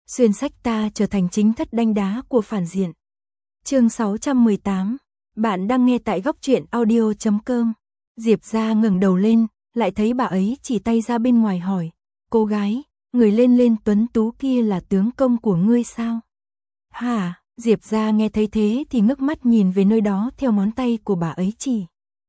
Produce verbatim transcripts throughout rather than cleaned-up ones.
xuyên sách ta trở thành chính thất đanh đá của phản diện. Chương sáu trăm mười tám, bạn đang nghe tại góc truyện audio chấm com. Diệp Gia ngẩng đầu lên, lại thấy bà ấy chỉ tay ra bên ngoài hỏi, cô gái, người lên lên tuấn tú kia là tướng công của ngươi sao? Hả? Diệp Gia nghe thấy thế thì ngước mắt nhìn về nơi đó theo ngón tay của bà ấy chỉ.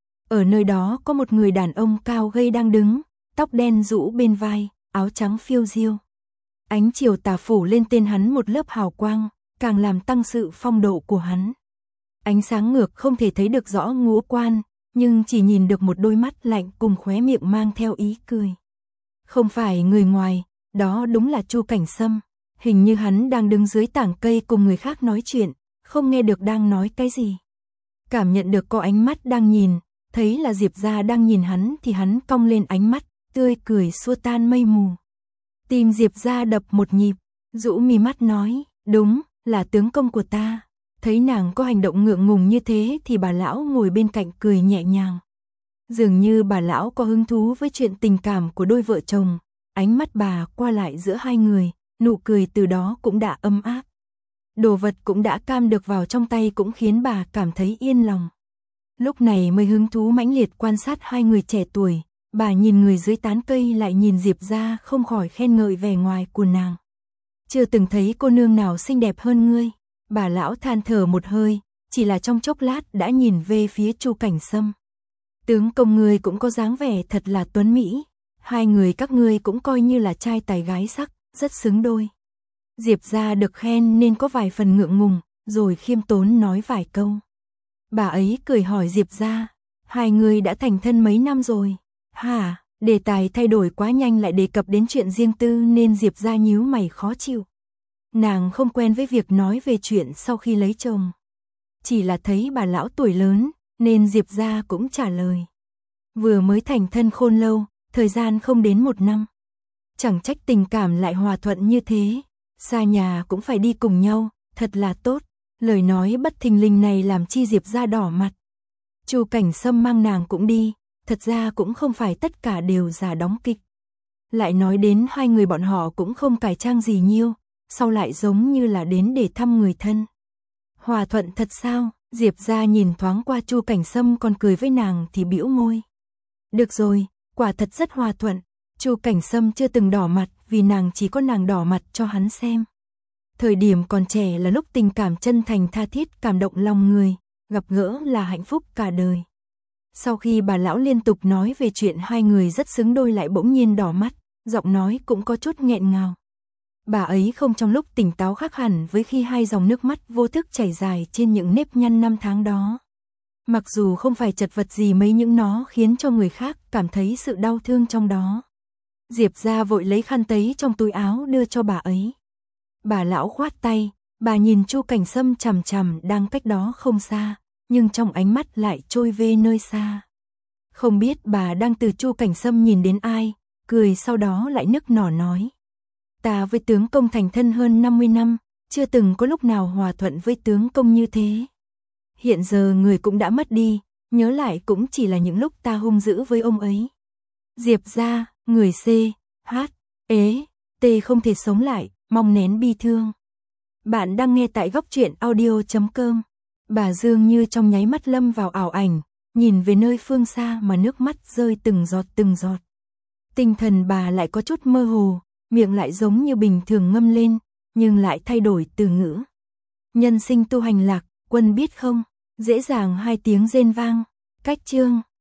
Ở nơi đó có một người đàn ông cao gầy đang đứng, tóc đen rũ bên vai, áo trắng phiêu diêu. Ánh chiều tà phủ lên tên hắn một lớp hào quang, càng làm tăng sự phong độ của hắn. Ánh sáng ngược không thể thấy được rõ ngũ quan, nhưng chỉ nhìn được một đôi mắt lạnh cùng khóe miệng mang theo ý cười. Không phải người ngoài, đó đúng là Chu Cảnh Sâm. Hình như hắn đang đứng dưới tảng cây cùng người khác nói chuyện, không nghe được đang nói cái gì. Cảm nhận được có ánh mắt đang nhìn, thấy là Diệp Gia đang nhìn hắn thì hắn cong lên ánh mắt, tươi cười xua tan mây mù. Tim Diệp Gia đập một nhịp, rũ mi mắt nói, đúng, là tướng công của ta. Thấy nàng có hành động ngượng ngùng như thế thì bà lão ngồi bên cạnh cười nhẹ nhàng. Dường như bà lão có hứng thú với chuyện tình cảm của đôi vợ chồng, ánh mắt bà qua lại giữa hai người, nụ cười từ đó cũng đã ấm áp. Đồ vật cũng đã cam được vào trong tay cũng khiến bà cảm thấy yên lòng. Lúc này mới hứng thú mãnh liệt quan sát hai người trẻ tuổi, bà nhìn người dưới tán cây lại nhìn Diệp Gia không khỏi khen ngợi vẻ ngoài của nàng. Chưa từng thấy cô nương nào xinh đẹp hơn ngươi. Bà lão than thở một hơi, chỉ là trong chốc lát đã nhìn về phía Chu Cảnh Sâm. Tướng công ngươi cũng có dáng vẻ thật là tuấn mỹ, hai người các ngươi cũng coi như là trai tài gái sắc, rất xứng đôi. Diệp Gia được khen nên có vài phần ngượng ngùng, rồi khiêm tốn nói vài câu. Bà ấy cười hỏi Diệp Gia, hai người đã thành thân mấy năm rồi? Hả? Đề tài thay đổi quá nhanh lại đề cập đến chuyện riêng tư nên Diệp Gia nhíu mày khó chịu. Nàng không quen với việc nói về chuyện sau khi lấy chồng. Chỉ là thấy bà lão tuổi lớn, nên Diệp Gia cũng trả lời. Vừa mới thành thân khôn lâu, thời gian không đến một năm. Chẳng trách tình cảm lại hòa thuận như thế, xa nhà cũng phải đi cùng nhau, thật là tốt. Lời nói bất thình lình này làm chi Diệp Gia đỏ mặt. Chu Cảnh Sâm mang nàng cũng đi, thật ra cũng không phải tất cả đều giả đóng kịch. Lại nói đến hai người bọn họ cũng không cải trang gì nhiêu, sau lại giống như là đến để thăm người thân. Hòa thuận thật sao? Diệp Gia nhìn thoáng qua Chu Cảnh Sâm còn cười với nàng thì bĩu môi. Được rồi, quả thật rất hòa thuận. Chu Cảnh Sâm chưa từng đỏ mặt vì nàng chỉ có nàng đỏ mặt cho hắn xem. Thời điểm còn trẻ là lúc tình cảm chân thành tha thiết cảm động lòng người, gặp gỡ là hạnh phúc cả đời. Sau khi bà lão liên tục nói về chuyện hai người rất xứng đôi lại bỗng nhiên đỏ mắt, giọng nói cũng có chút nghẹn ngào. Bà ấy không trong lúc tỉnh táo khác hẳn với khi hai dòng nước mắt vô thức chảy dài trên những nếp nhăn năm tháng đó. Mặc dù không phải chật vật gì mấy những nó khiến cho người khác cảm thấy sự đau thương trong đó. Diệp Gia vội lấy khăn tấy trong túi áo đưa cho bà ấy. Bà lão khoát tay, bà nhìn Chu Cảnh Sâm chằm chằm đang cách đó không xa, nhưng trong ánh mắt lại trôi về nơi xa. Không biết bà đang từ Chu Cảnh Sâm nhìn đến ai, cười sau đó lại nức nở nói. Ta với tướng công thành thân hơn năm mươi năm, chưa từng có lúc nào hòa thuận với tướng công như thế. Hiện giờ người cũng đã mất đi, nhớ lại cũng chỉ là những lúc ta hung dữ với ông ấy. Diệp Gia, người C, H, ế, T không thể sống lại, mong nén bi thương. Bạn đang nghe tại góc truyện audio chấm com. Bà Dương như trong nháy mắt lâm vào ảo ảnh, nhìn về nơi phương xa mà nước mắt rơi từng giọt từng giọt. Tinh thần bà lại có chút mơ hồ, miệng lại giống như bình thường ngâm lên, nhưng lại thay đổi từ ngữ. Nhân sinh tu hành lạc, quân biết không? Dễ dàng hai tiếng rên vang. Cách chương